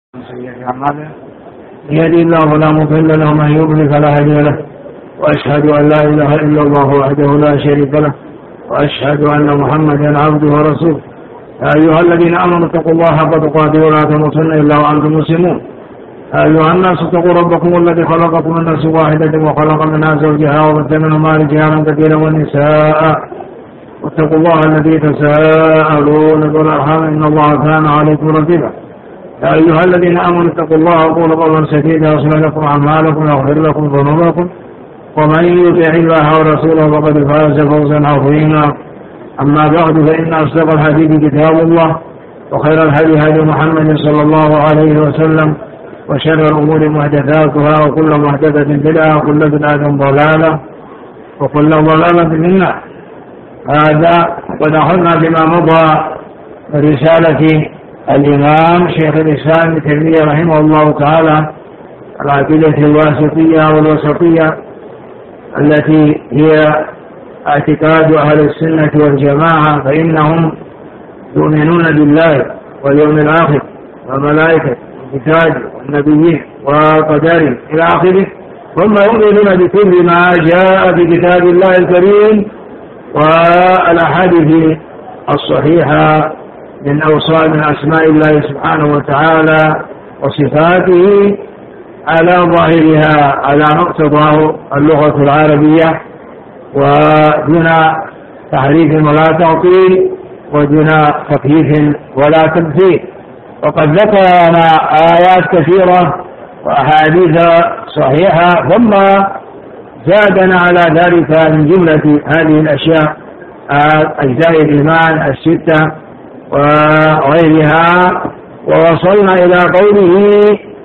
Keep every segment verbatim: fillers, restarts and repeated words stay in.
سيئات أعمالنا يهدي الله فلا مضل له ومن يضلل فلا هادي له وأشهد أن لا إله إلا الله وحده لا شريك له وأشهد أن محمدا عبده ورسوله. يا أيها الذين آمنوا اتقوا الله حق تقاته ولا تموتن إلا وأنتم مسلمون. يا أيها الناس اتقوا ربكم الذي خلقكم من نفس واحدة وخلق منها زوجها وبث منهما رجالا كثيرا ونساء واتقوا الله الذي تساءلون بالأرحام إن الله كان عليكم رقيبا. يا أيها الذين آمنوا اتقوا الله وقولوا قولا سديدا يصلح لكم أعمالكم ويغفر لكم ذنوبكم ومن يطع الله ورسوله فقد فاز فوزا عظيما. أما بعد فإن أصدق الحديث كتاب الله وخير الهدي هدي محمد صلى الله عليه وسلم وشر الأمور محدثاتها وكل محدثة بدعة وكل بدعة ضلالة وكل ضلالة في النار. هذا قد أخذنا بما مضى رسالة الإمام شيخ الإسلام ابن تيمية رحمه الله تعالى العقيدة الواسطية والوسطية التي هي اعتقاد أهل السنة والجماعة، فإنهم يؤمنون بالله واليوم الآخر والملائكة والكتاب والنبيين وقدر إلى آخره، ثم يؤمنون بكل ما جاء في كتاب الله الكريم والأحاديث الصحيحة من أوصاف من أسماء الله سبحانه وتعالى وصفاته على ظاهرها على مقتضى اللغة العربية ودون تحريف ولا تعطيل ودون تكييف ولا تمثيل. وقد ذكرنا آيات كثيرة وأحاديث صحيحة، ثم زادنا على ذلك من جملة هذه الأشياء أجزاء الإيمان الستة وغيرها، ووصلنا إلى قوله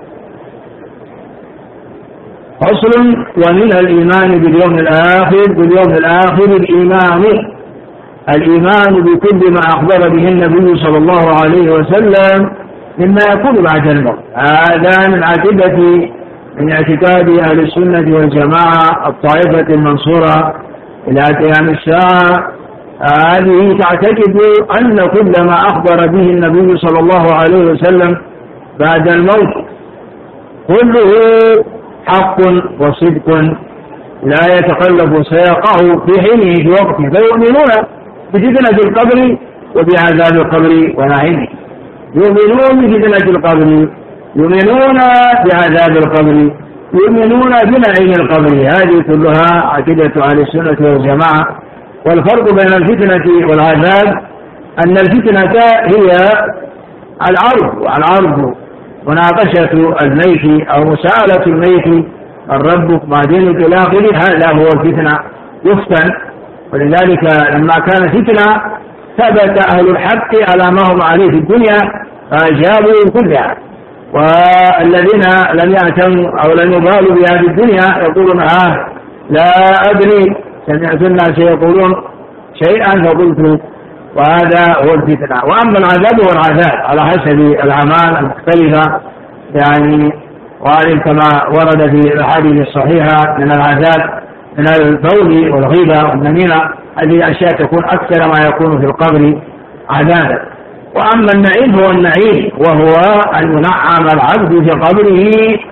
فصل ومن الإيمان باليوم الآخر. باليوم الآخر الإيمان الإيمان بكل ما أخبر به النبي صلى الله عليه وسلم مما يكون بعد الموت. هذا من عقيدة من اعتقاد أهل السنة والجماعة الطائفة المنصورة إلى قيام الساعة. هذه تعتقد أن كل ما أخبر به النبي صلى الله عليه وسلم بعد الموت كله حق وصدق لا يتخلف سياقه في حينه في وقته، فيؤمنون بفتنة القبر وبعذاب القبر ونعيمه، يؤمنون بفتنة القبر، يؤمنون بعذاب القبر، يؤمنون بنعيم القبر. هذه كلها عقيدة أهل السنة والجماعة. والفرق بين الفتنة والعذاب أن الفتنة هي العرض، والعرض مناقشة الميت أو مسألة الميت من ربك ما دينك إلى آخره، هذا هو الفتنة يفتن. ولذلك لما كان فتنة ثبت أهل الحق على ما هم عليه في الدنيا فأجابوا كلها، والذين لم يعتموا أو لم يبالوا بهذه الدنيا يقولون آه لا أدري، سمعت الناس يقولون شيئا فقلت، وهذا هو الفتنة. وأما العذاب هو العذاب على حسب الأعمال المختلفة، يعني وهذه كما ورد في الأحاديث الصحيحة من العذاب من البول والغيبة والنميمة، هذه أشياء تكون أكثر ما يكون في القبر عذابا. وأما النعيم هو النعيم، وهو أن ينعم العبد في قبره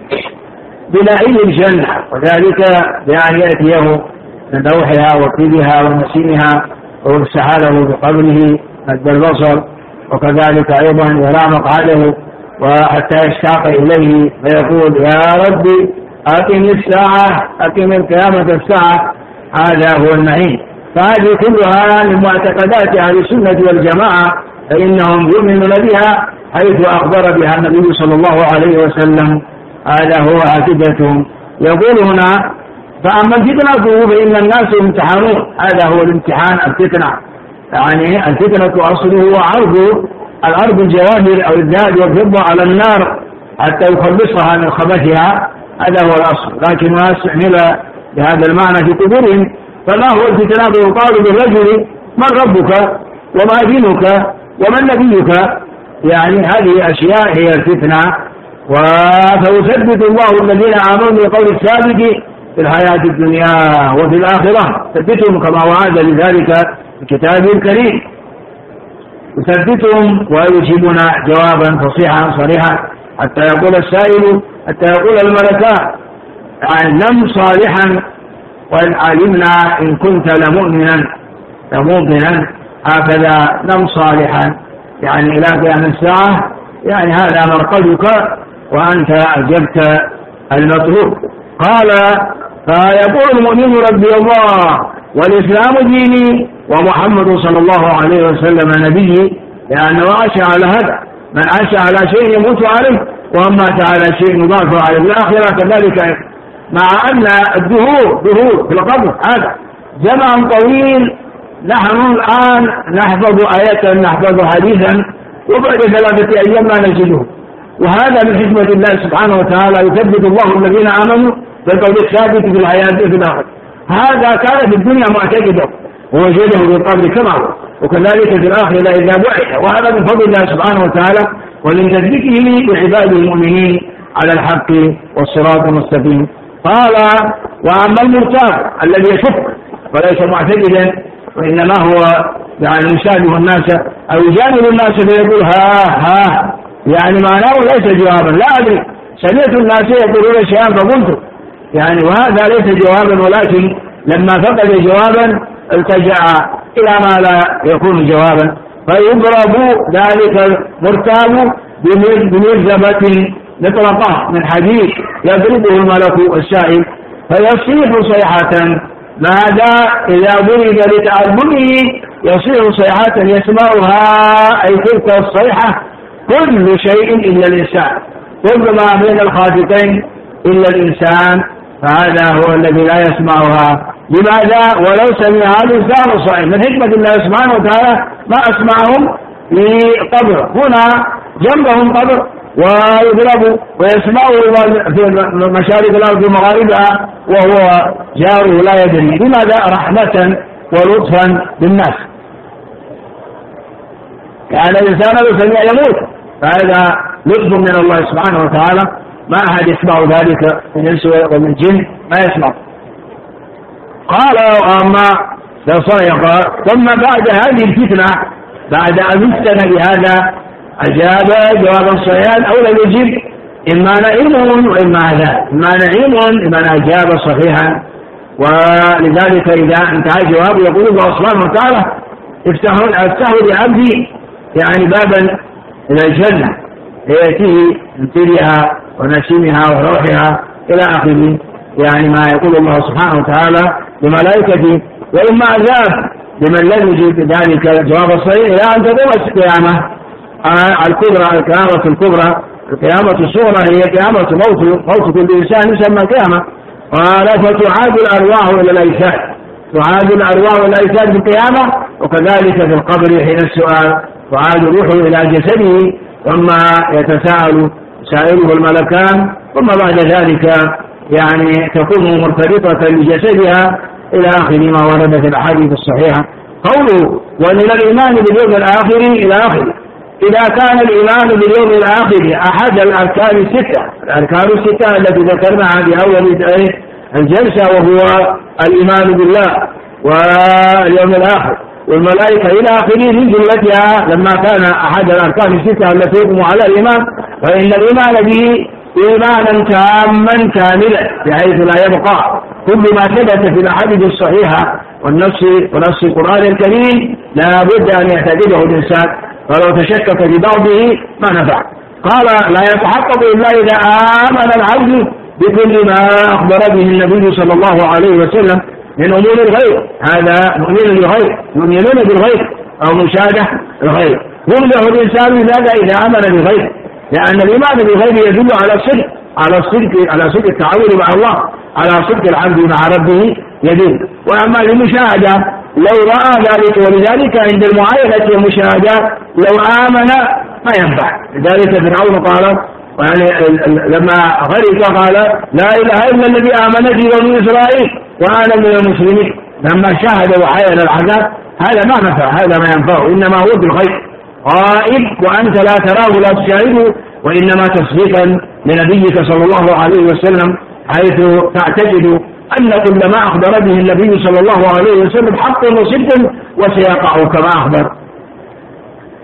بنعيم الجنة، وذلك بأن يأتيه من روحها وطيبها ونسيمها ويفسح له بقبره مد البصر، وكذلك أيضا يرى مقعده وحتى يشتاق إليه فيقول يا ربي أقم الساعة أقم القيامة الساعة. هذا هو النعيم. فهذه كلها من معتقدات أهل السنة والجماعة، فإنهم يؤمنون بها حيث أخبر بها النبي صلى الله عليه وسلم. هذا هو عقيدتهم. يقول هنا فأما الفتنة فإن الناس يمتحنون. هذا هو الامتحان الفتنة، يعني الفتنة أصله عرض الأرض الجواهر أو الذهب والفضة على النار حتى يخلصها من خبثها، هذا هو الأصل. لكن ما استعمل بهذا المعنى في قبورهم. فما هو الفتنة؟ يقال بالرجل من ربك وما دينك ومن نبيك، يعني هذه أشياء هي الفتنة. وسيثبت الله الذين آمنوا بقول الثابت في الحياة الدنيا وفي الآخرة، ثبتهم كما وعد لذلك في كتابه الكريم، يثبتهم ويجيبنا جوابا فصيحا صريحا حتى يقول السائل حتى يقول الملكان يعني نم صالحا وإن علمنا إن كنت لمؤمنا لمؤمنا هكذا نم صالحا يعني إلى قيام الساعة، يعني هذا مرقدك وأنت أجبت المطلوب. قال فيقول المؤمن ربي الله والإسلام ديني ومحمد صلى الله عليه وسلم نبيي، لأنه عاش على هذا، من عاش على شيء يموت عليه ومن مات على شيء يضاف عليه الآخرة كذلك، مع أن الدهور دهور في القبر هذا زمن طويل. نحن الآن نحفظ آية نحفظ حديثا وبعد ثلاثة أيام لا نجده، وهذا من حكمة الله سبحانه وتعالى يثبت الله الذين آمنوا بالقول الثابت في الحياة في الآخرة. هذا كان في الدنيا معتقدا ووجده في القبر كما هو، وكذلك في الآخرة إذا بعث، وهذا من فضل الله سبحانه وتعالى ومن تثبيته لعباده المؤمنين على الحق والصراط المستقيم. قال وأما المرتاب الذي يشك وليس معتقدا وإنما هو يعني يشابه الناس أو يجامل الناس فيقول ها ها، يعني معناه ليس جوابا، لا أدري سمعت الناس يقولون شيئا فقلت، يعني وهذا ليس جوابا، ولكن لما فقد جوابا التجأ إلى ما لا يكون جوابا، فيضرب ذلك المرتاب بمرزبة مطرقة من حديد يضربه الملك السائل فيصيح صيحة، ماذا إذا ضرب لتعلمه يصيح صيحة يسمعها أي تلك الصيحة كل شيء إلا الإنسان، كل ما بين الخافتين إلا الإنسان، فهذا هو الذي لا يسمعها. لماذا؟ ولو سمعها الإنسان صائم. من حكمة الله سبحانه وتعالى ما أسمعهم في قبر، هنا جنبهم قبر ويضرب ويسمعه في مشارق الأرض ومغاربها وهو جاره لا يدري. لماذا؟ رحمة ولطفا بالناس، يعني الإنسان لو سمع يموت، فهذا لطف من الله سبحانه وتعالى، ما أحد يسمع ذلك من الإنس ومن الجن ما يسمع. قال أما لصيغ ثم بعد هذه الفتنة بعد أن افتن بهذا أجاب جوابا صحيحا أو لم يجب، إما نعيم وإما عذاب، إما نعيم إما أجاب صحيحا. ولذلك إذا انتهى الجواب يقول الله سبحانه وتعالى افتحوا لعبدي يعني بابا إلى الجنة ليأتيه من طيبها ونسيمها وروحها إلى آخره، يعني ما يقول الله سبحانه وتعالى لملائكته. وإما عذاب لمن لم يجب ذلك الجواب الصحيح إلى أن تقوم القيامة الكبرى، القيامة الكبرى. القيامة الصغرى هي قيامة موت موت كل إنسان يسمى قيامة. قال فتعاد الأرواح إلى الأجساد، تعاد الأرواح إلى الأجساد في القيامة، وكذلك في القبر حين السؤال تعاد الروح إلى جسده، ثم يتساءل سائله الملكان، ثم بعد ذلك يعني تكون مرتبطة بجسدها إلى آخر ما ورد في الأحاديث الصحيحة. قوله ومن الإيمان باليوم الآخر إلى آخره، إذا كان الإيمان باليوم الآخر أحد الأركان الستة، الأركان الستة التي ذكرناها في أول الجلسة، وهو الإيمان بالله واليوم الآخر والملائكة إلى آخره من جملتها لما كان أحد الأركان الستة التي يقوم على الإيمان، فإن الإيمان به إيمانا تاما كاملا بحيث لا يبقى كل ما ثبت في الأحاديث الصحيحة والنص ونص القرآن الكريم لا بد أن يعتقده الإنسان، ولو تشكك في بعضه ما نفع. قال لا يتحقق إلا إذا آمن العبد بكل ما أخبر به النبي صلى الله عليه وسلم من أمور الغيب، هذا مؤمن بالغيب، يؤمنون بالغيب أو مشاهدة الغيب. يرجع الإنسان لهذا إذا آمن بالغيب، لأن الإيمان بالغيب يدل على الصدق على الصدق على صدق التعامل مع الله، على صدق العبد مع ربه يدل. وأما المشاهدة لو رأى ذلك، ولذلك عند المعاينة والمشاهدة لو آمن ما ينفع. لذلك فرعون قال يعني لما غرق قال لا إله إلا الذي آمن به بني إسرائيل وأنا من المسلمين، لما شاهد وعاين العذاب هذا ما نفع، هذا ما ينفع، إنما هو بالغيب غائب وأنت لا تراه لا تشاهده، وإنما تصديقا لنبيك صلى الله عليه وسلم، حيث تعتقد أن كل ما أخبر به النبي صلى الله عليه وسلم حق وصدق وسيقع كما أخبر.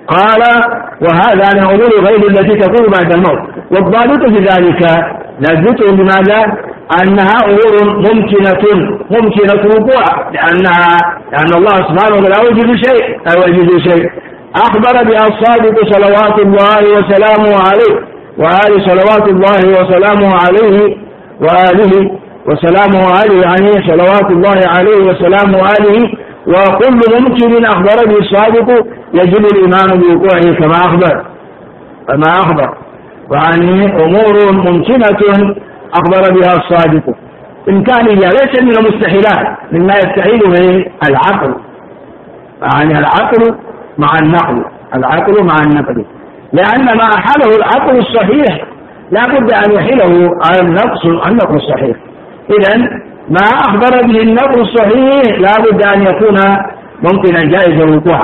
قال وهذا من أمور الغيب التي تكون بعد الموت. والضابط في ذلك نثبته بماذا؟ أنها أمور ممكنة ممكنة الوقوع، لأنها لأن الله سبحانه وتعالى لا يوجد شيء لا يوجد شيء أخبر بها الصادق صلوات الله وسلامه عليه وآله صلوات الله وسلامه عليه وآله وسلامه عليه يعني صلوات الله عليه وسلامه عليه. وكل ممكن أخبر به الصادق يجب الإيمان بوقوعه كما أخبر كما أخبر يعني أمور ممكنة أخبر بها الصادق إمكانية ليس من المستحيلات مما يستحيل به العقل، يعني العقل مع النقل العقل مع النقل لأن ما أحاله العقل الصحيح لا بد أن يحيله النقص النقل الصحيح. إذن ما أخبر به النقل الصحيح لا بد أن يكون ممكنا جائز الوقوع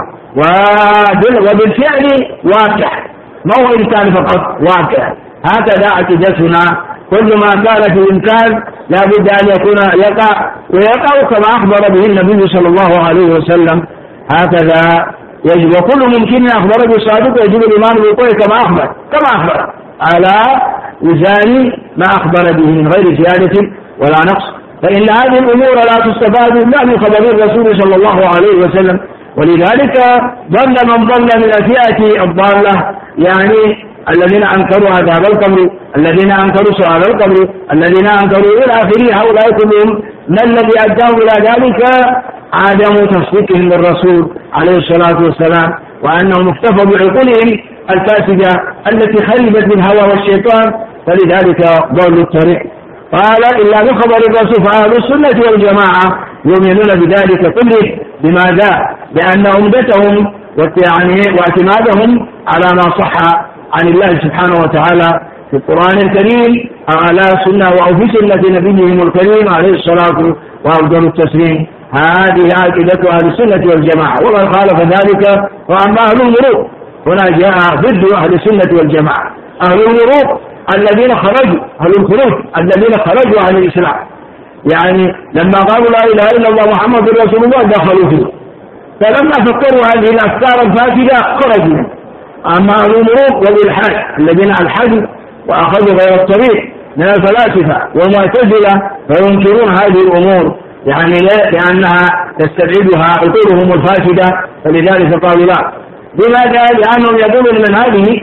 وبالفعل واقع، ما هو إمكان فقط واقع. هكذا عقيدتنا كل ما كان في الإمكان لا بد أن يكون يقع ويقع كما أخبر به النبي صلى الله عليه وسلم. هكذا يجب وكل ممكن أخبر به الصادق يجب الإيمان بوقوعه كما أخبر كما أخبر على وزان ما أخبر به من غير زيادة ولا نقص. فإن هذه الأمور لا تستفاد إلا من خبر الرسول صلى الله عليه وسلم. ولذلك ضل من ضل من الفئة الضالة يعني الذين أنكروا عذاب القبر، الذين أنكروا سؤال القبر، الذين أنكروا إلى آخره. هؤلاء كلهم ما الذي أداهم إلى ذلك؟ عدم تصديقهم للرسول عليه الصلاة والسلام، وأنهم اكتفوا بعقولهم الفاسدة التي خربت بالهوى والشيطان، فلذلك ضلوا الطريق. قال إلا من خبر الرسول فأهل السنة والجماعة يؤمنون بذلك كله. بماذا؟ لأن عمدتهم واعتمادهم على ما صح عن الله سبحانه وتعالى في القرآن الكريم أو على سنة أو في سنة نبيهم الكريم عليه الصلاة وأفضل التسليم. هذه عقيدة أهل السنة والجماعة، ومن خالف ذلك وأما أهل المروق هنا جاء ضد أهل السنة والجماعة. أهل المروق الذين خرجوا أهل الخروج الذين خرجوا عن الإسلام، يعني لما قالوا لا إله إلا الله محمد رسول الله دخلوا فيه، فلما فكروا هذه الأفكار الفاسدة خرجوا. أما أهل المروق والإلحاد الذين ألحدوا وأخذوا غير الطريق من الفلاسفة والمعتزلة فينكرون هذه الأمور يعني لأنها تستبعدها عقولهم الفاسدة، فلذلك قالوا لا. لماذا؟ لأنهم يقولون من هذه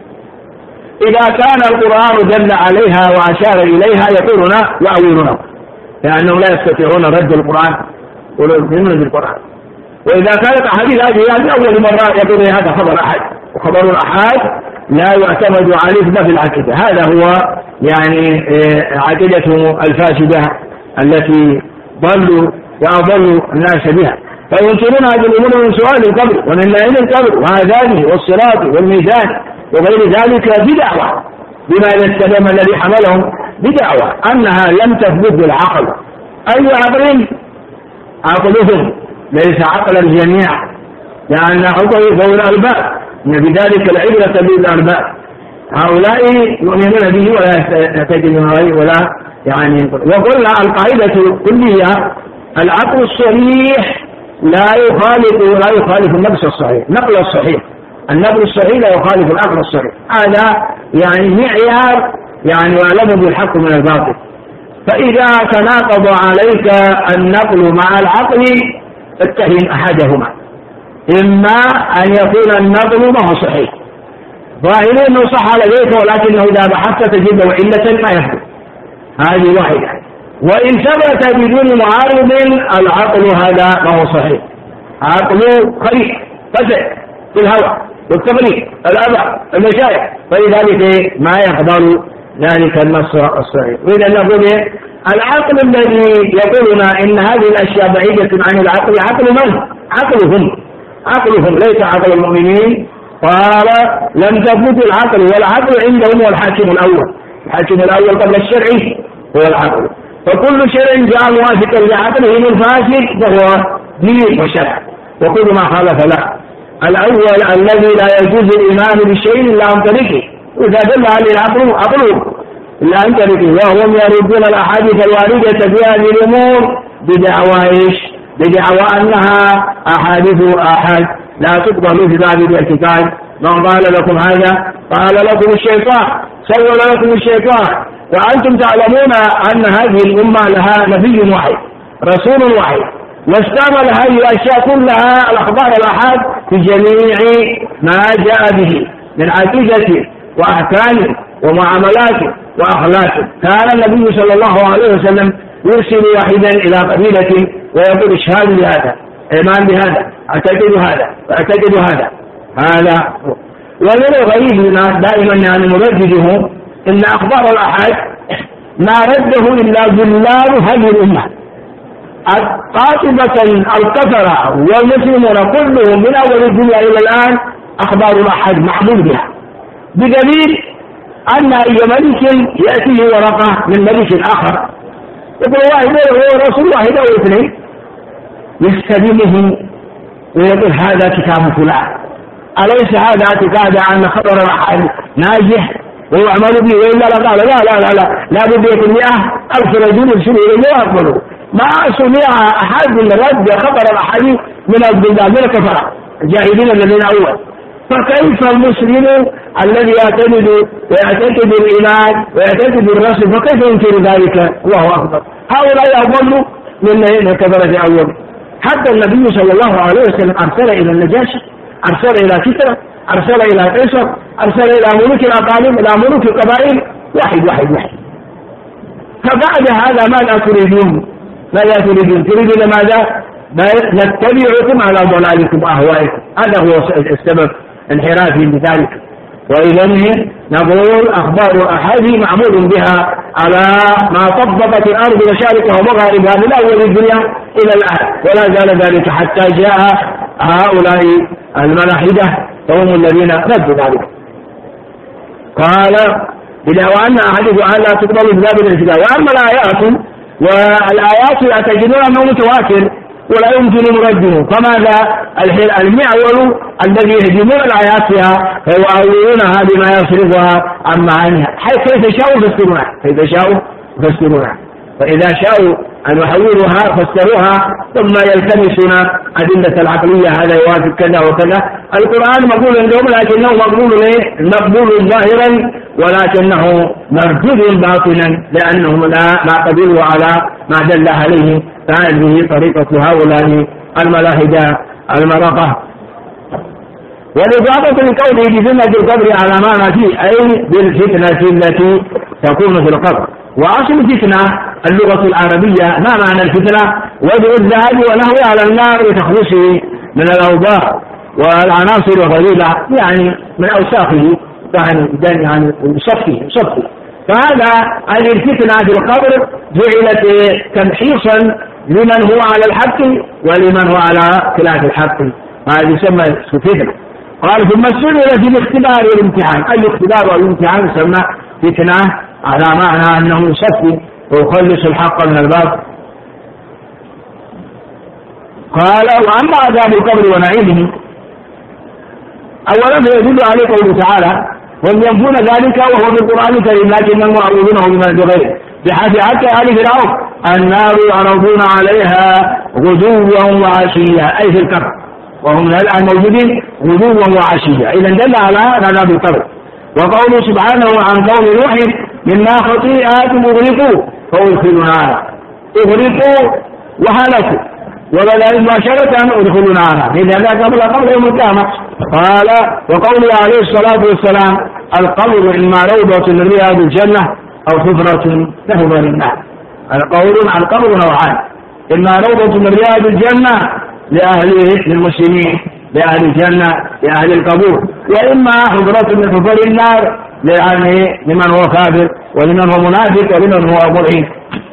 إذا كان القرآن دل عليها وأشار إليها يقولون يأولونه، لأنهم لا يستطيعون رد القرآن ويؤمنون بالقرآن. وإذا كانت أحاديث هذه أول مرة يقول هذا خبر أحد، وخبر الأحاد لا يعتمد عليه في العقيدة. هذا هو يعني عقيدتهم الفاسدة التي ضلوا وأضلوا الناس بها. فينكرون هذه الأمور من سؤال القبر ومن نعيم القبر وعذابه والصراط والميزان وغير ذلك بدعوة، بما يستلم الذي حملهم بدعوة أنها لم تثبت بالعقل. أي عقل؟ عقلهم ليس عقل الجميع، لأن عقل ذوي الألباب، بذلك العبرة بالألباب. هؤلاء يؤمنون به ولا يعتقدون غيره ولا يعني. وقلنا القاعدة الكلية العقل الصحيح لا يخالف لا يخالف النقل الصحيح، نقل الصحيح النقل الصحيح لا يخالف العقل الصحيح. هذا يعني معيار يعني وعلم بالحق من الباطل. فإذا تناقض عليك النقل مع العقل اتهم أحدهما، إما أن يكون النقل ما هو صحيح ظاهر أنه صح لديك، ولكنه إذا بحثت تجده علة ما يثبت، هذه واحدة. وإن ثبت بدون معارض العقل هذا ما هو صحيح، عقل خريف فسد بالهوى والتفريق الأذى المشايخ، فلذلك ما يقبل ذلك النص الصحيح. وإذا نقول العقل الذي يقولنا إن هذه الأشياء بعيدة عن العقل عقل من؟ عقلهم عقلهم ليس عقل المؤمنين. قال لم تثبت العقل، والعقل عندهم هو الحاكم الأول، الحاكم الأول قبل الشرع هو العقل. فكل شرع جاء موافقا لعقله من فاسد فهو دين وشرع، وكل ما خالف له. الأول الذي لا يجوز الإيمان بشيء إلا عن طريقه، وإذا دل عليه العقل عقله إلا عن طريقه، وهم يردون الأحاديث الواردة في هذه الأمور بدعوى إيش؟ بدعوى أنها أحاديث آحاد، لا تقبل في باب الاعتقاد. من قال لكم هذا قال لكم الشيطان، سول لكم الشيطان. وأنتم تعلمون أن هذه الأمة لها نبي واحد رسول واحد، واستعمل هذه الأشياء كلها الأخبار الآحاد في جميع ما جاء به من عقيدته وأحكامه ومعاملاته وأخلاقه. كان النبي صلى الله عليه وسلم يرسل واحدا إلى قبيلة ويقول اشهاد بهذا، إيمان بهذا، أعتقد هذا وأعتقد هذا. هذا ومن الغريب دائما يعني نردده إن أخبار الآحاد ما رده إلا ظلال هذه الأمة قاطبة الكفرة والمسلمون كلهم من أول الدنيا إلى الآن أخبار الآحاد معمول بها، بدليل أن أي ملك يأتيه ورقة من ملك آخر يقول واحد هو رسول واحد أو اثنين، يستلمه ويقول هذا كتاب فلان. أليس هذا اعتقاد أن خبر الآحاد ناجح ويعمل به؟ وإلا لا قال لا لا لا لا لا بد يكون مئة ألف رجل يرسلوا إليه ويقبلوا. ما سمع أحد من رد خبر الأحاديث من البلدان من الكفرة الجاهلين الذين أول. فكيف المسلم الذي يعتمد ويعتقد الإيمان ويعتقد الرسل فكيف ينكر ذلك؟ الله أكبر. هؤلاء أضلوا من الكفرة أول. حتى النبي صلى الله عليه وسلم أرسل إلى النجاشي، أرسل إلى كسرى، أرسل إلى قيصر، أرسل إلى ملوك الأقاليم، إلى ملوك القبائل، واحد واحد واحد. فبعد هذا ماذا تريدون؟ ماذا تريدون؟ تريدون ماذا؟ نتبعكم على ضلالكم وأهوائكم. هذا هو السبب انحرافهم بذلك. وإذا نقول أخبار الآحاد معمول بها على ما طبقت الأرض مشارقها ومغاربها من أول الدنيا إلى الآن، ولا زال ذلك حتى جاء هؤلاء الملاحدة وهم الذين ردوا ذلك. قال إذا وأن أحدث أن لا تقبل بباب الاعتقاد. وأما الآيات والآيات يعتقدون أنه متواتر ولا يمكن مرده. فماذا المعول الذي يهدمون الآيات فيها فيؤولونها بما يصرفها عن معانيها كيف شاءوا فسروها كيف شاءوا فسروها فإذا شاءوا أن يحولوها فسروها ثم يلتمسون أدلة العقلية هذا يوافق كذا وكذا. القرآن مقبول عندهم لكنه مقبول مقبول ظاهرا ولكنه مردود باطنا لأنهم لا ما قبلوا على ما دل عليه. فهذه طريقة هؤلاء الملاحدة المرقة. والإضافة لقوله بفتنة القبر على معنى فيه أي بالفتنة التي تكون في القبر. وأصل الفتنة اللغة العربية ما معنى الفتنة؟ وضع الذهب ونحوه على النار لتخلصه من الأوضاع والعناصر الغريبة يعني من أوساخه يعني صفه صفه. فهذا الفتنة في القبر جعلت تمحيصا لمن هو على الحق ولمن هو على خلاف الحق، هذا يسمى فتنة. قال ثم السنة في الاختبار والامتحان. الاختبار والامتحان يسمى فتنة على معنى أنه يصفي ويخلص الحق من الباطل. قال وأما عذاب القبر ونعيمه أولا فيدل عليه قوله تعالى وهم ينفون ذلك وهو في القرآن الكريم لكنهم يعرضونه بما بغيره بحيث حتى آل فرعون النار يعرضون عليها غدوا وعشيا أي في القبر وهم الآن موجودين غدوا وعشيا. إذا دل على عذاب القبر. وقوله سبحانه عن قوم نوح مما خطيئات أغرقوا فأدخلوا نارا أغرقوا وهلكوا وبدأ مباشرة أدخلوا نارا لذا قبل قبل يوم القيامة. قال وقوله عليه الصلاة والسلام القبر إما روضة من رياض الجنة أو حفرة تهبر النار. القول عن القبر نوعان إما روضة من رياض الجنة لأهله للمسلمين لأهل الجنة لأهل القبور وإما حفرة من حفر النار يعني لمن هو كافر ولمن هو منافق ولمن هو ملحد.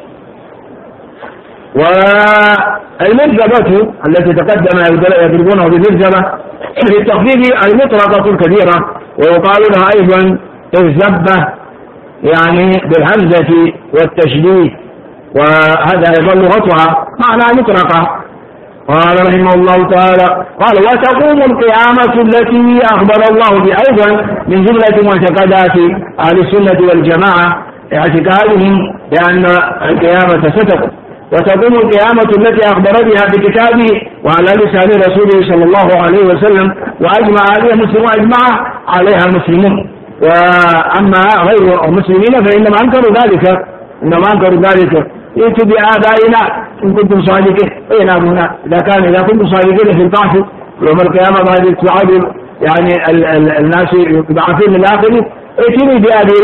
والمرزبة التي تقدم يضربونه بالمرزبة في التخفيف المطلقة الكبيرة ويقال لها أيضا الزبة يعني بالهمزة والتشديد وهذا أيضا لغتها معنى مطلقة. قال رحمه الله تعالى قال وتقوم القيامة التي أخبر الله بها أيضا من جملة معتقدات أهل السنة والجماعة اعتقادهم بأن القيامة ستقوم. وتقوم القيامة التي أخبر بها بكتابه وعلى لسان رسوله صلى الله عليه وسلم، وأجمع عليها مسلمون أجمع عليها المسلمون. وأما غير المسلمين فإنما أنكروا ذلك إنما أنكروا ذلك ائتوا بآبائنا إن كنتم صادقين. أين أبونا؟ إذا كان إذا كنتم صادقين في البعث يوم القيامة بعد تعادل يعني ال ال الناس يبعثون من الآخر، ائتوني بهذه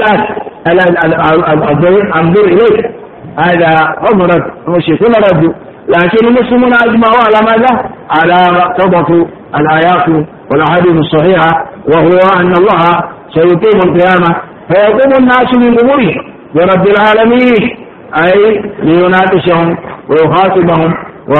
الآية أنظر إليك. هذا أمرت المشركون ردوا، لكن المسلمون أجمعوا على ماذا؟ على مقتضى الآيات والأحاديث الصحيحة، وهو أن الله سيقيم القيامة فيقوم الناس من قبورهم برب العالمين، أي ليناقشهم ويخاطبهم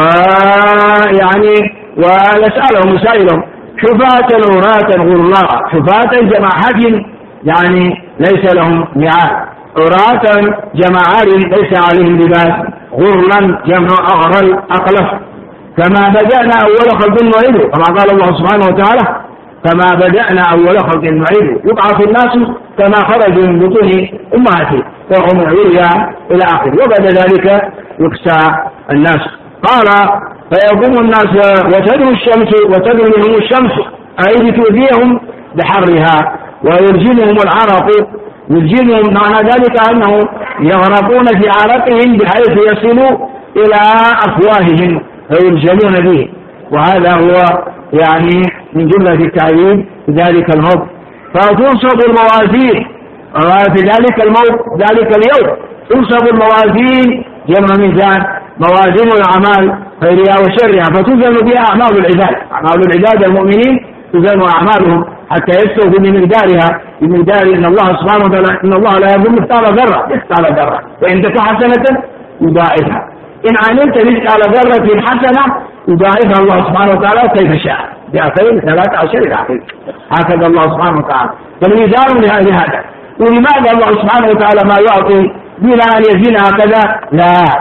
ويعني ويسألهم يسائلهم حفاة عراة غرلا. حفاة جمع حج يعني ليس لهم نعال، عراة جمع عار ليس عليهم لباس، غرلا جمع أغرل أقلف. كما بدأنا أول خلق نعيده، كما قال الله سبحانه وتعالى كما بدأنا أول خلق نعيده، يبعث الناس كما خرجوا من بطون أمهاتهم وهم عريا إلى آخره. وبعد ذلك يكسى الناس. قال فيقوم الناس وتدنو الشمس وتدنو منهم الشمس، أي بتؤذيهم بحرها ويلجمهم العرق. يلجمهم معنى ذلك أنهم يغرقون في عرقهم بحيث يصلوا إلى أفواههم فيلجمون به، وهذا هو يعني من جملة التعيين في ذلك الموت. فتنصب الموازين في ذلك الموت ذلك اليوم، تنصب الموازين جمع ميزان، موازين الأعمال خيرها وشرها، فتوزن بها أعمال العباد. أعمال العباد المؤمنين تزن أعمالهم حتى يستوفوا بمقدارها، بمقدار إن الله سبحانه وتعالى إن الله لا يظلم مثقال ذرة مثقال ذرة، وإن تك حسنة يضاعفها. إن عملت مثقال ذرة حسنة يضاعفها الله سبحانه وتعالى كيف شاء، بأخير ثلاثة عشر إلى آخره. هكذا الله سبحانه وتعالى. فالميزان لهذا. ولماذا الله سبحانه وتعالى ما يعطي بلا أن يزين هكذا؟ لا،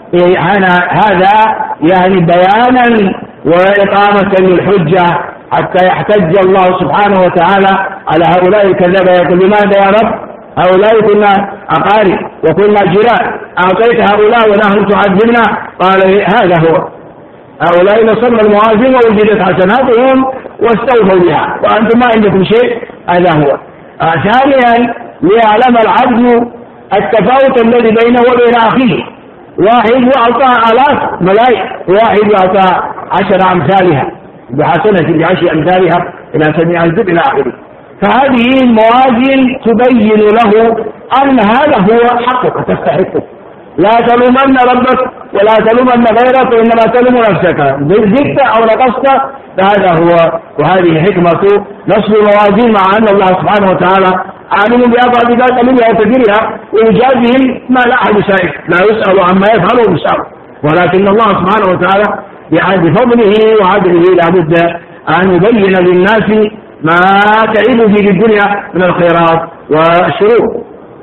هذا يعني بيانا وإقامة للحجة حتى يحتج الله سبحانه وتعالى على هؤلاء الكذبة. يقول لماذا يا رب؟ هؤلاء كنا أقارب وكنا جيران، أعطيت هؤلاء ونحن تعذبنا. قال هذا هو، هؤلاء نصرنا الموازين ووجدت حسناتهم واستوفوا بها وأنتم ما عندكم شيء. هذا هو. آه ثانيا ليعلم العبد التفاوت الذي بينه وبين أخيه. واحد يعطى آلاف ملايين، واحد يعطى عشر أمثالها بحسنة بعشر أمثالها إلى سبعين ألف إلى آخره. فهذه الموازين تبين له أن هذا هو حقك تستحقه. لا تلومن ربك ولا تلومن غيرك، وإنما تلوم نفسك زدت أو نقصت. فهذا هو، وهذه حكمة نصب الموازين، مع أن الله سبحانه وتعالى عالم بأبعاد ذات منها وكثيرها ويجازهم ما لا أحد يسائل، لا يسأل عما يفعله ويسأل. ولكن الله سبحانه وتعالى بفضله وعدله لا بد أن يبين للناس ما تعيب في الدنيا من الخيرات والشرور.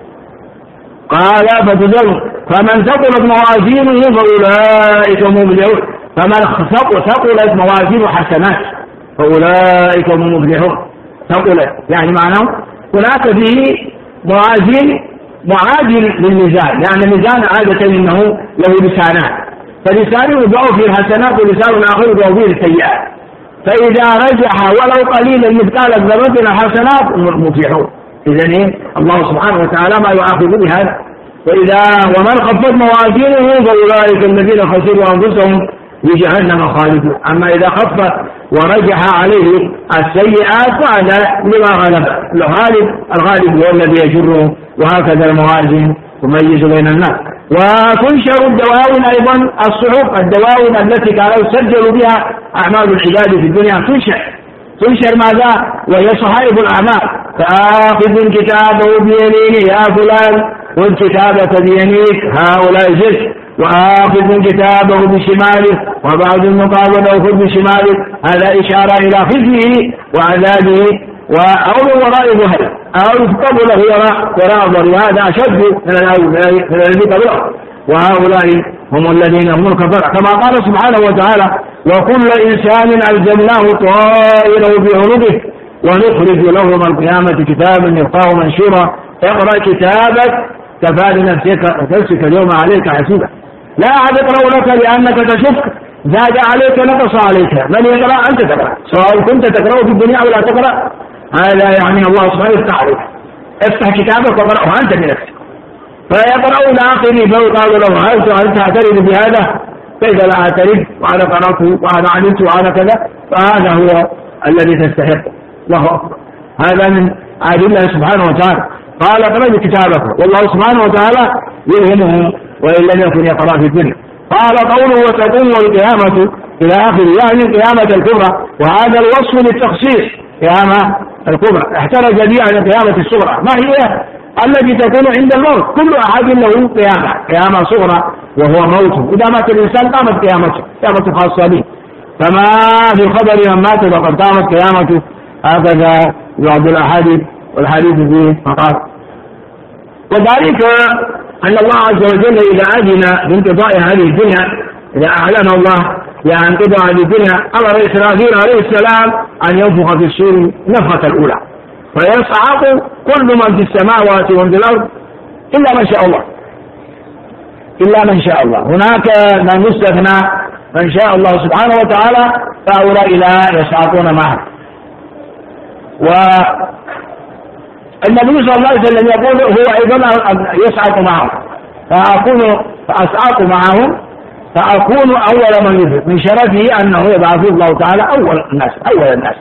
قال فتزل فمن ثقلت موازينه فأولئك هم المفلحون. فمن ثقلت موازين حسنات فأولئك هم المفلحون. ثقلت يعني معناه هناك فيه موازين معادل للميزان، لأن الميزان عادة إنه له لسانان، فلسان يضع فيه الحسنات ولسان آخر يضع فيه السيئات، فإذا رجح ولو قليلا مثقال الذرة الحسنات مفلحون. إذن إيه؟ الله سبحانه وتعالى ما يؤاخذ بهذا. وإذا ومن خفت موازينه فأولئك الذين خسروا أنفسهم بجهنم خالدون. أما إذا خف ورجح عليه السيئات فهذا لما غلب، الغالب الغالب هو الذي يجره. وهكذا الموازين تميز بين الناس. وتنشر الدواوين أيضا، الصحف الدواوين التي كانوا يسجل بها أعمال العباد في الدنيا تنشر. تنشر ماذا؟ وهي صحائف الأعمال. فآخذ كتابه بيمينه يا فلان خذ كتابك بيمينك هؤلاء جد، وآخذ كتابه بشماله وبعض المقابل خذ بشماله. هذا إشارة إلى خزيه وعذابه أو من وراء ظهره أو يكتب له وراء وراء ظهره. هذا أشد من الذي قبله. وهؤلاء هم الذين هم الكفرة، كما قال سبحانه وتعالى وكل إنسان ألزمناه طائره بعنقه ونخرج له يوم القيامة كتابا يلقاه منشورا اقرأ كتابك كفى بنفسك اليوم عليك حسيبا. لا أحد يقرأ لك لأنك تشك زاد عليك نقص عليك، من يقرأ أنت تقرأ، سواء كنت تقرأ في الدنيا أو لا تقرأ. هذا يعني الله سبحانه يفتح عليك، افتح كتابك وقرأه أنت بنفسك. فيقرؤون آخره فيقال له هل تعترف بهذا؟ كيف لا أعترف وأنا قرأته وأنا علمت وأنا كذا؟ فهذا هو الذي تستحق. الله أكبر. هذا من عدل الله سبحانه وتعالى. قال اقرأ كتابك، والله سبحانه وتعالى يلهمه وإن لم يكن يقرأ في الدنيا. قال قوله وتقوم القيامة إلى آخره، يعني القيامة الكبرى، وهذا الوصف للتخصيص قيامة الكبرى. احترز بي عن القيامة الصغرى، ما هي؟ التي تكون عند الموت. كل أحد له قيامة، قيامة صغرى وهو موته. إذا مات الإنسان قامت قيامته، قيامة خاصة به. كما في خبر من مات وقد قامت قيامته، هكذا بعض الأحاديث والحديث فيه فقط. وذلك أن الله عز وجل إذا أذن بانقضاء هذه الدنيا، إذا أعلن الله بأن انقضاء هذه الدنيا، أمر إسرافيل عليه السلام أن ينفخ في الصور نفخة الأولى، فيصعق كل من في السماوات ومن في الأرض إلا من شاء الله، إلا من شاء الله. هناك من يستثنى من شاء الله سبحانه وتعالى، فهؤلاء لا يصعقون معه. والنبي صلى الله عليه وسلم يقول هو أيضا يصعق معهم، فأكون فأصعق معهم فأكون أول من يفرق، من شرفه أنه يبعث الله تعالى أول الناس أول الناس.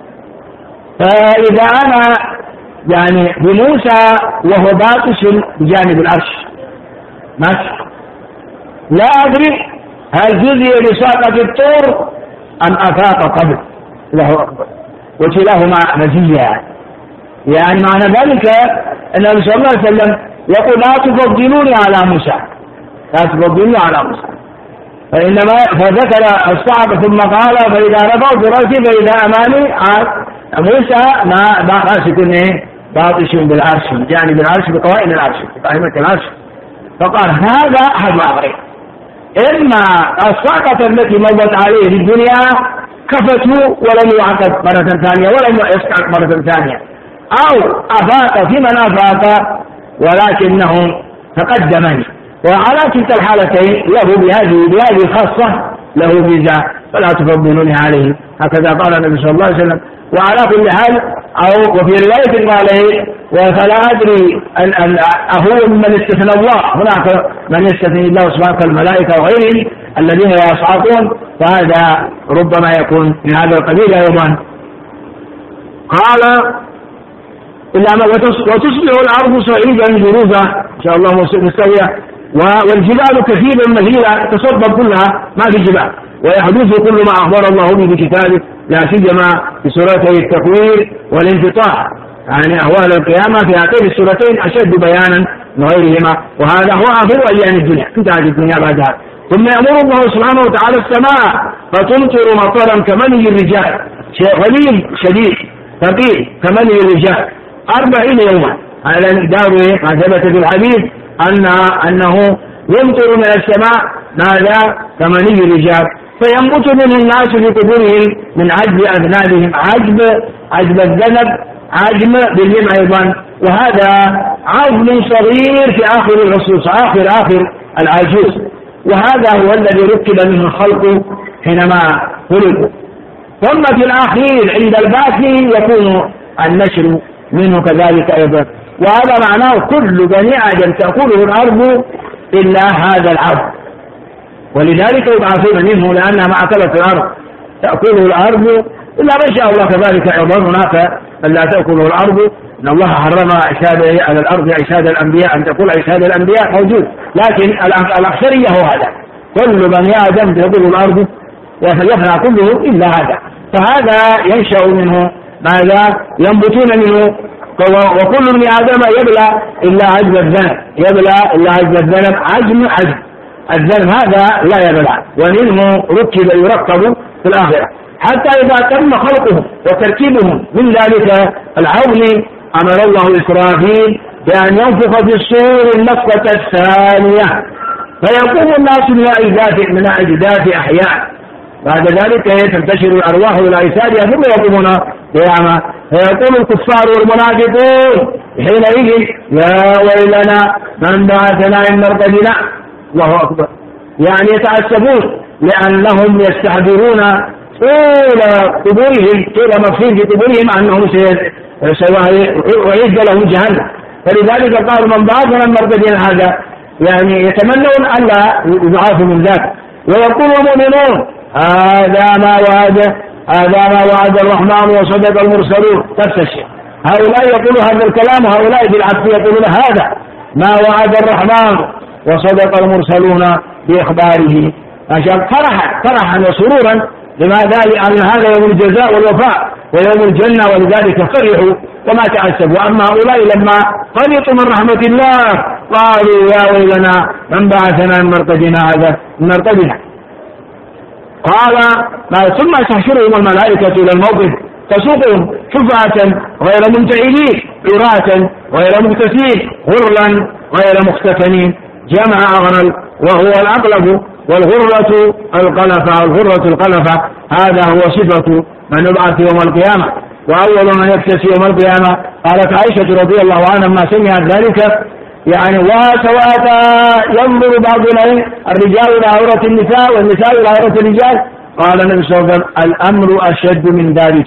فإذا أنا يعني بموسى وهو باطش بجانب العرش ماشي، لا أدري هل جزي بساقة الطور أم أفاق قبل. الله أكبر. وكلاهما مزية، يعني معنى ذلك أن النبي صلى الله عليه وسلم يقول لا تفضلوني على موسى، لا تفضلوني على موسى، فإنما فذكر الصعب ثم قال فإذا رفعت رأسي فإذا أمامي موسى ما ماسك باطش بالعرش بجانب العرش بقوائم العرش بقائمة العرش. فقال هذا أحد الأمرين، إما الصعقة التي مضت عليه في الدنيا كفته ولم يعقد مرة ثانية ولم يسقط مرة ثانية، أو أفاق في من أفاق ولكنه تقدمني، وعلى كلتا الحالتين له بهذه بهذه الخاصة له ميزة، فلا تفضلوني عليه. هكذا قال النبي صلى الله عليه وسلم. وعلى كل حال أو وفي رواية قال فلا أدري أن أن أهو من استثنى الله، هناك من يستثني الله سبحانه كالملائكة وغيرهم الذين يصعقون، فهذا ربما يكون من هذا القبيل أيضا. قال إلا ما وتصبح الأرض صعيدا جرزا، إن شاء الله مستوية، والجبال كثيرا مثيرة تصدر كلها ما في جبال، ويحدث كل ما أخبر الله به بكتابه، لا سيما في سورتي التكوير والانفطار، يعني أهوال القيامة في هاتين السورتين أشد بيانا من غيرهما، وهذا هو آخر أيام الدنيا، انتهت الدنيا بعدها. ثم يأمر الله سبحانه وتعالى السماء فتمطر مطرا كمني الرجال، شيء غليظ شديد ثقيل كمني الرجال أربعين يوما. هذا مقداره ما ثبت في الحديث أن أنه يمطر من السماء ماذا كمني الرجال، فينبت منه الناس في قبورهم من عجب أذنابهم، عجب عجب الذنب، عجم باللم أيضا، وهذا عظم صغير في آخر الرصوص، آخر آخر العجوز، وهذا هو الذي ركب منه الخلق حينما خلقوا. ثم في الأخير عند البعث يكون النشر منه كذلك أيضا، وهذا معناه كل بني آدم تأكله الأرض إلا هذا العظم، ولذلك يبعثون منه لأنها ما أكلت الأرض تأكله الأرض إلا ما شاء الله. كذلك أيضا هناك من لا تأكله الأرض، إن الله حرم عشاد على الأرض عشاد الأنبياء، أن تقول عشاد الأنبياء موجود، لكن الأكثرية هو هذا، كل بني آدم تأكله الأرض ويفنى كله إلا هذا، فهذا ينشأ منه ماذا ينبتون منه، وكل ابن آدم يبلى إلا عجب الذنب، يبلى إلا عجب الذنب، عجم عجب الذنب هذا لا يبلى، ومنه ركب يركب في الآخرة، حتى إذا تم خلقهم وتركيبهم من ذلك العون أمر الله إسرافيل بأن ينفخ في الصور النفخة الثانية، فيقوم الناس من أجداث من أجداث أحياء، بعد ذلك تنتشر الأرواح إلى أجسادها ثم يقومون قياما، فيقول الكفار والمنافقون حينئذ يا ويلنا من بعثنا من مرقدنا. الله أكبر، يعني يتعسفون لأنهم يستحضرون طول قبورهم طول ما فيه في قبورهم أنهم سيعيد لهم جهنم. فلذلك قال من بعثنا من مرقدنا هذا، يعني يتمنون أن لا يضعافوا من ذلك. ويقول المؤمنون هذا ما وعد هذا ما وعد الرحمن وصدق المرسلون، نفس الشيء. هؤلاء يقولون هذا الكلام، وهؤلاء بالعكس يقولون هذا ما وعد الرحمن وصدق المرسلون بإخباره. عشان فرحا فرحا وسرورا، لماذا؟ لأن هذا يوم الجزاء والوفاء ويوم الجنة، ولذلك فرحوا وما تعسبوا. أما هؤلاء لما قنطوا من رحمة الله قالوا يا ويلنا من بعثنا من مرقدنا هذا من مرقدنا. قال ثم تحشرهم الملائكة إلى الموقف تسوقهم شفعة غير منتعلين عراة غير مكتسين غرلا غير مختتنين. جمع أغرل وهو الأقلب، والغرة القلفة الغرة القلفة هذا هو صفة من يبعث يوم القيامة. وأول من يكتسي يوم القيامة قالت عائشة رضي الله عنها ما سمعت ذلك يعني وسواء ينظر بعضنا الرجال إلى عورة النساء والنساء إلى عورة الرجال. قال النبي صلى الله عليه وسلم الأمر أشد من ذلك،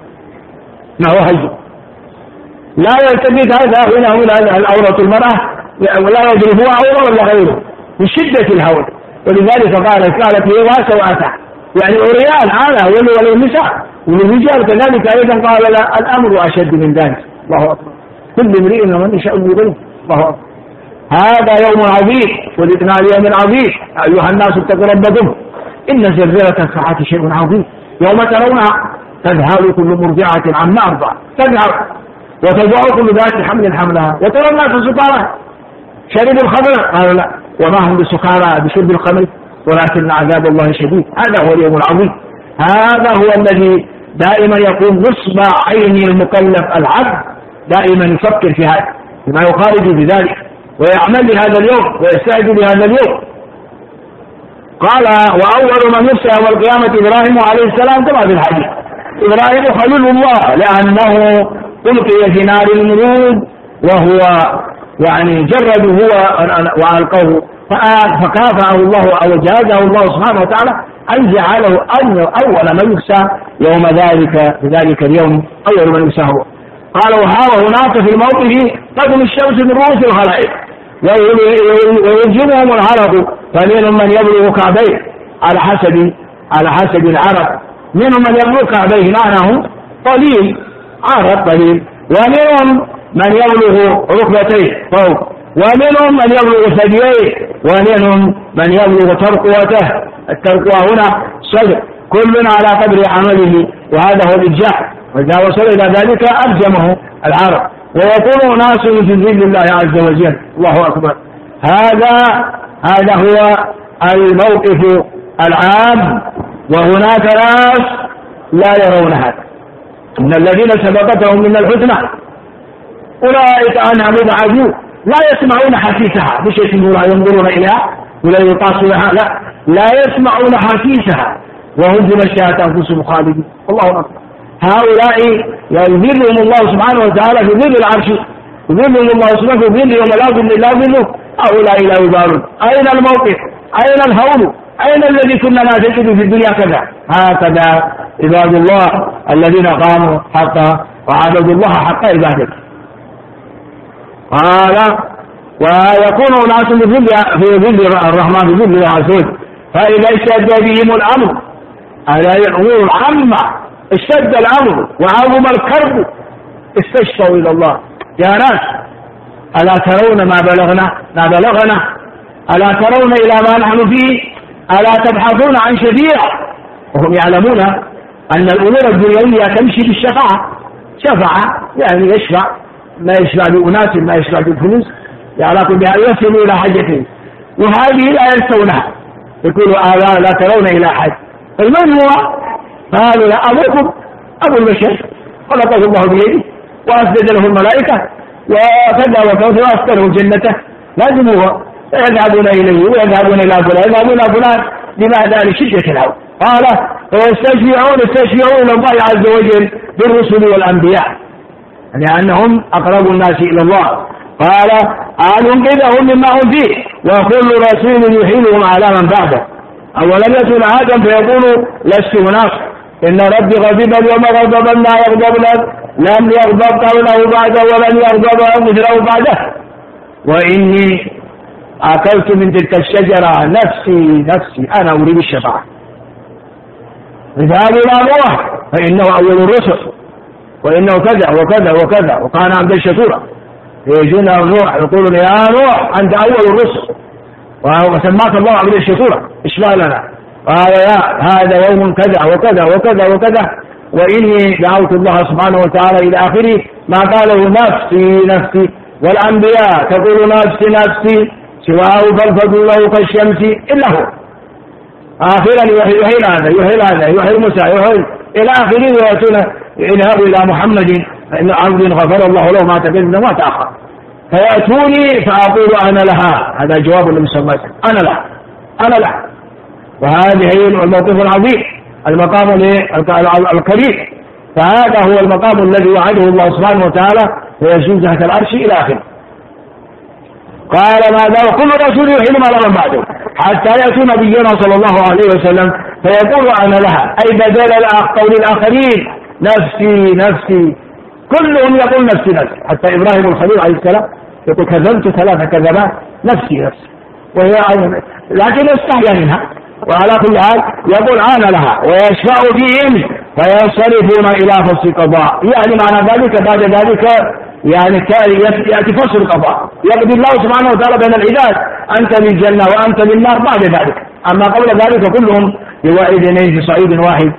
ما هو هجر لا يلتفت هذا هنا هنا العورة المرأة ولا يدري هو عورة ولا غيره من شدة الهول. ولذلك قالت قالت لي وسواء يعني أريان على والنساء والرجال كذلك أيضا. قال لا الأمر أشد من ذلك. الله أكبر. كل امرئ من يشاء يضله. الله أكبر. هذا يوم عظيم وذكرى يوم عظيم. أيها الناس اتقوا ربكم إن زلزلة الساعة شيء عظيم يوم ترونها تذهل كل مرضعة عما أرضعت تذهل وتضع كل ذات حمل حملها وترى الناس سكارى شربوا الخمر. قالوا لا وما هم بسكارى بشرب الخمر ولكن عذاب الله شديد. هذا هو اليوم العظيم. هذا هو الذي دائما يقوم نصب عين المكلف العبد، دائما يفكر في هذا بما يخارج بذلك ويعمل لهذا اليوم ويستعد لهذا اليوم. قال وأول من يفسح يوم القيامة إبراهيم عليه السلام كما في الحديث. إبراهيم خليل الله لأنه ألقي في نار المرود وهو يعني جرد هو وألقوه فكافأه الله أو جازه الله سبحانه وتعالى أن جعله أول من يفسح يوم ذلك في ذلك اليوم أول من يفسح هو. قال وهذا هناك في الموقف قدم الشمس من رؤوس الخلائق ويلجمهم العرق فمنهم من يبلغ كعبيه على حسب على حسب العرق. منهم من يبلغ كعبيه معناه قليل عرق قليل، ومنهم من يبلغ ركبتيه فوق، ومنهم من يبلغ ثدييه، ومنهم من يبلغ ترقوته. الترقوة هنا صدر كل على قدر عمله، وهذا هو الإجزاء. وإذا وصل إلى ذلك ألجمه العرق. ويكون ناس في ظل الله عز وجل. الله أكبر. هذا هذا هو الموقف العام. وهناك ناس لا يرون هذا. إن الذين سبقتهم من الحسنى أولئك عنها مبعدون لا يسمعون حسيسها، مش ينظرون إليها ولا يطاس لها، لا لا يسمعون حسيسها وهم بما اشتهت أنفسهم خالدين. الله أكبر. هؤلاء يظلهم الله سبحانه وتعالى في ظل العرش، يظلهم الله سبحانه في ظل يوم لا ظل إلا ظله. هؤلاء لا يبالون. أين الموقف؟ أين الهول؟ أين الذي كنا نعتقد في الدنيا كذا؟ هكذا عباد الله الذين قاموا حقا وعبدوا الله حق عبادته. قال ويكون ناس في ظل الرحمن في ظل عز وجل فإذا اشتد بهم الأمر ألا الأمور العامة اشتد الأمر وعظم الكرب استشفوا إلى الله. يا ناس ألا ترون ما بلغنا ما بلغنا ألا ترون إلى ما نحن فيه؟ ألا تبحثون عن شفيع؟ وهم يعلمون أن الأمور الدنيوية تمشي بالشفاعة. شفاعة يعني يشفع ما يشفع بأناس ما يشفع بالفلوس يعلق بها يصلوا إلى حاجتهم، وهذه لا ينسونها. يقولوا آلا لا ترون إلى أحد. فمن هو؟ قالوا لا أبوكم أبو البشر خلقه الله بيده وأسجد له الملائكة وكذا وكذا وأسكنه جنته. لازم هو يذهبون إليه ويذهبون إلى فلان يذهبون إلى فلان. لماذا؟ لشدة الهوى. قال ويستشفعون يستشفعون الله عز وجل بالرسل والأنبياء لأنهم أقرب الناس إلى الله. قال أن ينقذهم مما هم فيه وكل رسول يحيلهم على من بعده. أولم يكن آدم فيقول لست هناك، إن ربي غضب اليوم غضبا لا يغضب لم يغضب قبله بعده ولن يغضب مثله بعده، وإني أكلت من تلك الشجرة نفسي نفسي أنا أريد الشفاعة. اذهبوا إلى نوح فإنه أول الرسل وإنه كذا وكذا وكذا وكان عبدا شكورا، يجينا نوح يقولون يا نوح أنت أول الرسل وسماك الله عبدا شكورا إشباه لنا، قال يا هذا يوم كذا وكذا وكذا وكذا وإني دعوت الله سبحانه وتعالى إلى آخره ما قاله نفسي نفسي، والأنبياء تقول نفسي نفسي سواه فالفضل له كالشمس إلا هو، آخرا يحيي هذا يحيي هذا يحيي موسى يحيي إلى آخره ويأتون إلى إلى محمد فإن عبد غفر الله له ما تقدم وما تأخر، فيأتوني فأقول أنا لها. هذا جواب النبي صلى الله عليه وسلم أنا لها أنا لها. وهذه الموقف العظيم المقام الكريم، فهذا هو المقام الذي وعده الله سبحانه وتعالى ويزول تحت العرش إلى آخره. قال ماذا وكل رسول يحيي ما لم بعده حتى يأتي نبينا صلى الله عليه وسلم فيقول أنا لها، أي بدل قول الآخرين نفسي نفسي، كلهم يقول نفسي نفسي، حتى إبراهيم الخليل عليه السلام يقول كذبت ثلاث كذبات نفسي نفسي، وهي لكن يستحيا منها. وعلى كل حال يقول أنا لها ويشفع فيهم فينصرفون إلى فصل القضاء، يعني معنى ذلك بعد ذلك يعني يأتي فصل القضاء، يقضي الله سبحانه وتعالى بين العباد أنت للجنة وأنت للنار بعد ذلك، أما قبل ذلك كلهم يوائدين في صعيد واحد.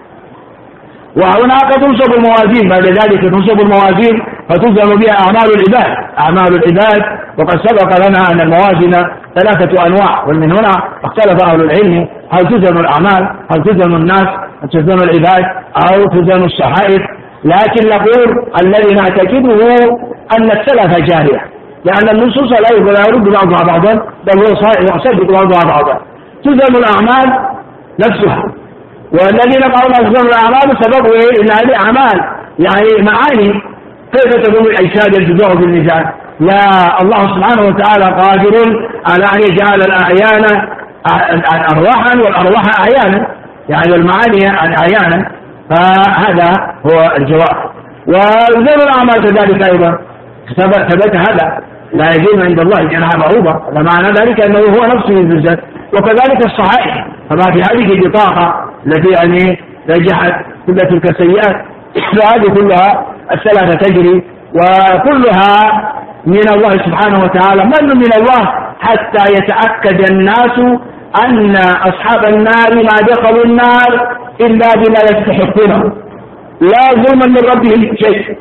وهناك تنصب الموازين، بعد ذلك تنصب الموازين فتوزن بها أعمال العباد أعمال العباد وقد سبق لنا أن الموازين ثلاثة أنواع، ومن هنا اختلف أهل العلم هل تزن الأعمال هل تزن الناس هل تزن العباد أو تزن الصحائف، لكن نقول الذي نعتقده أن الثلاثة جارية، لأن النصوص لا يرد بعضها بعضا بل هو يصدق بعضها بعضا. تزن الأعمال نفسها، والذين قالوا تزن الأعمال سببه إن هذه أعمال يعني معاني، كيف تكون الأجساد الجزاء في الميزان؟ لا، الله سبحانه وتعالى قادر على أن يجعل الأعيان أرواحا والأرواح أعيانا، يعني المعاني أعيانا، فهذا هو الجواب. وزين الأعمال كذلك أيضا ثبت هذا لا يزين عند الله جناح بعوضة، فمعنى ذلك أنه هو نفسه الزلزال. وكذلك الصحائف، فما في هذه البطاقة التي يعني نجحت كل تلك السيئات، فهذه كلها الثلاثة تجري وكلها من الله سبحانه وتعالى، من من الله حتى يتأكد الناس أن أصحاب النار ما دخلوا النار إلا بما يستحقونه، لا ظلما من ربهم شيء،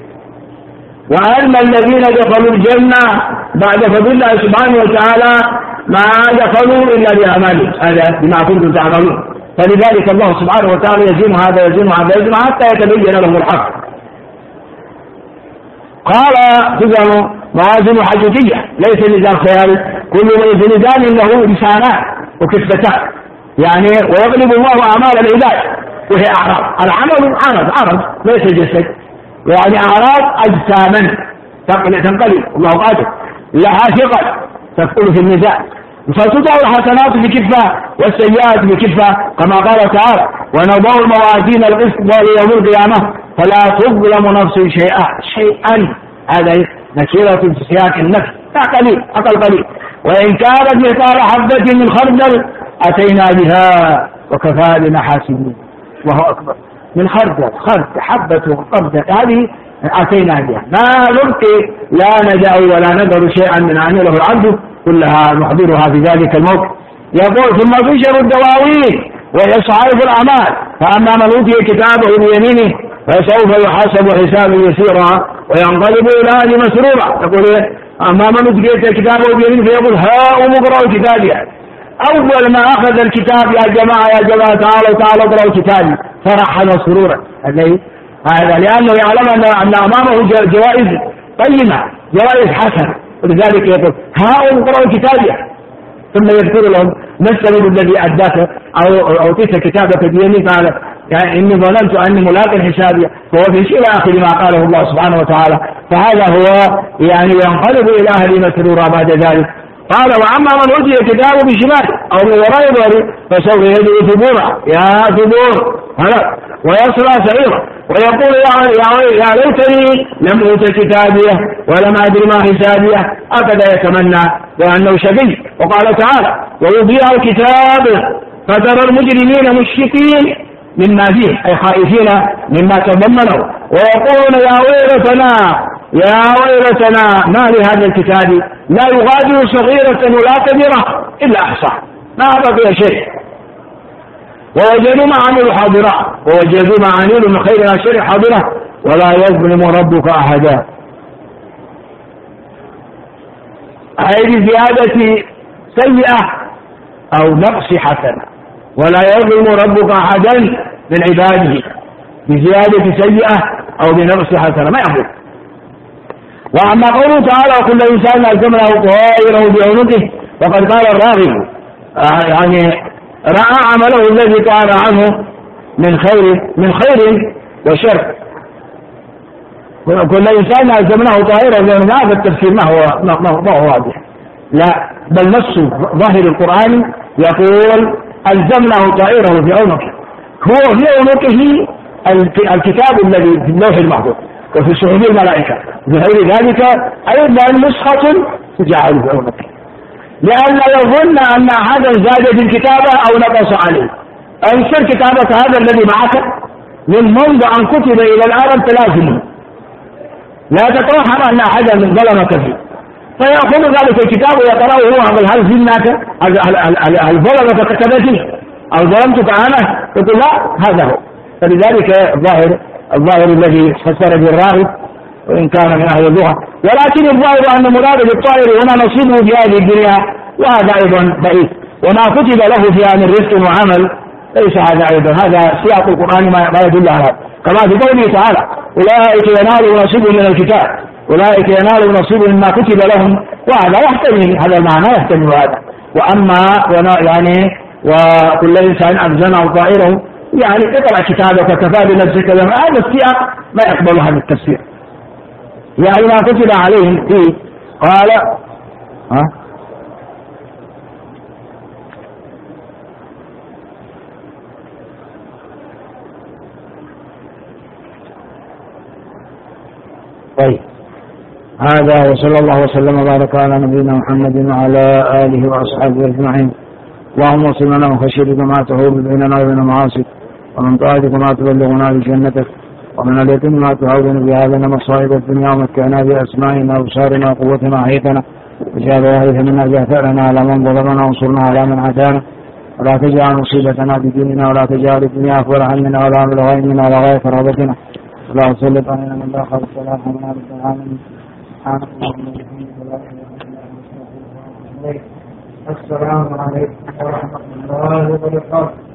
وأن الذين دخلوا الجنة بعد فضل الله سبحانه وتعالى ما دخلوا إلا بأعمالهم، هذا بما كنتم تعملون. فلذلك الله سبحانه وتعالى يزين هذا يزين هذا يزين حتى يتبين له الحق. قال تزن موازين حقيقية ليس ميزان خيال، كل ميزان له لسانان وكفتان، يعني ويغلب الله أعمال العباد وهي أعراض. العمل عرض عرض ليس جسد، يعني أعراض أجساما تنقلب، الله قادر لها ثقل تدخل في الميزان، فتوضع الحسنات بكفة والسيئات بكفة كما قال تعالى ونضع الموازين القسط ليوم القيامة فلا تظلم نفس شيئا شيئا، هذا نكيرة في سياق النفس قليل أقل قليل، وإن كانت مثقال حبة من خردل أتينا بها وكفى بنا حاسبين، وهو أكبر من خردل خرد حبة خردل هذه أتينا بها، ما نلقي لا ندع ولا نذر شيئا من عمله العبد كلها نحضرها في ذلك الموقف. يقول ثم تنشر الدواوين وهي صحائف الأعمال، فأما من أوتي كتابه بيمينه فسوف يحاسب حسابا يسيرا وينقلب إلى أهله مسرورا. يقول أما من أوتي كتابه بيمينه فيقول هاؤم اقرأوا كتابي، أول ما أخذ الكتاب يا جماعة يا جماعة تعالوا تعالوا اقرأوا كتابي فرحا وسرورا، هذا لأنه يعلم أن أمامه جوائز طيبة جوائز حسنة، ولذلك يقول هاؤم اقرأوا كتابي، ثم يذكر لهم ما السبب الذي أداك أو أوتيت كتابك بيمينك قال يعني إني ظننت أني ملاق حسابي، فهو في شيء آخر ما قاله الله سبحانه وتعالى، فهذا هو يعني ينقلب إلى أهله مسرورا بعد ذلك. قال وأما من أوتي كتابه بشماله أو من وراء ظهره فسوف يدعو ثبورا يا ثبور هلا ويصلى سعيرا ويقول يا يا ليتني لم أوت كتابيه ولم أدري ما حسابيه هكذا يتمنى لأنه شقي. وقال تعالى ويضيع الكتاب فترى المجرمين مشفقين مما فيه أي خائفين مما تضمنه ويقولون يا ويلتنا يا ويلتنا ما لهذا الكتاب لا يغادر صغيرة ولا كبيرة إلا أحصاها ما بقي شيء ووجدوا ما عملوا حاضرا ووجدوا ما عملوا من خير وشر حاضرا ولا يظلم ربك أحدا. أي بزيادة سيئة أو نقص حسنة ولا يظلم ربك أحدا من عباده بزيادة سيئة أو بنقص حسنة ما يظلم. وأما قوله تعالى وكل إنسان ألزمناه طائره بعنقه فقد قال الراغب يعني رأى عمله الذي كان عنه من خير من خير وشر كل إنسان ألزمناه طائره بعنقه. هذا التفسير ما هو ما هو واضح لا بل نص ظاهر القرآن يقول ألزمناه طائره في عنقه هو في عنقه الكتاب الذي في اللوح المحفوظ وفي صحف الملائكة بغير ذلك أيضا نسخة تجعل في عنقه لأن يظن أن أحدا زاد في الكتابة أو نقص عليه. أنشر كتابة هذا الذي معك من منذ أن كتب إلى الآن تلازم لا تتوهم أن أحدا من ظلمك فيه فيأخذ ذلك الكتاب ويقرأه هو هل زلناك هل ظلمك كتبتي أو ظلمتك أنا يقول لا هذا هو. فلذلك الظاهر الظاهر الذي فسر به الراغب وإن كان من أهل اللغة ولكن الظاهر أن مراد بالطائر هنا نصيبه في هذه الدنيا وهذا أيضا بعيد وما كتب له فيها من رزق وعمل ليس هذا أيضا هذا سياق القرآن ما يدل على هذا كما في قوله تعالى أولئك ينالوا نصيبهم من الكتاب أولئك ينالوا نصيبهم مما كتب لهم وهذا يحتمل هذا المعنى يحتمل هذا. وأما يعني وكل إنسان ألزمه طائره يعني اقرأ كتابك كفى بنفسك هذا السياق ما يقبل هذا التفسير يعني ما كتب عليهم فيه قال ها طيب هذا وصلى الله وسلم وبارك على نبينا محمد وعلى آله وأصحابه أجمعين. اللهم صل لنا وخشيتك ما تهون بيننا وبين معاصيك ومن طاعتك ما تبلغنا بجنتك ومن اليقين ما تعودنا بها لنا مصائب الدنيا ومتعنا بأسمائنا وأبصارنا وقوتنا أحيتنا واجعل وارث منا جاثرنا على من ظلمنا وانصرنا على من عادانا ولا تجعل مصيبتنا بديننا ولا تجعل الدنيا أكبر همنا ولا مبلغ علمنا ولا غاية رغبتنا ولا تسلط علينا من لا خلق ولا رحمنا رب العالمين. سبحانك اللهم وبحمدك لا إله إلا أنت. السلام عليكم ورحمة الله وبركاته.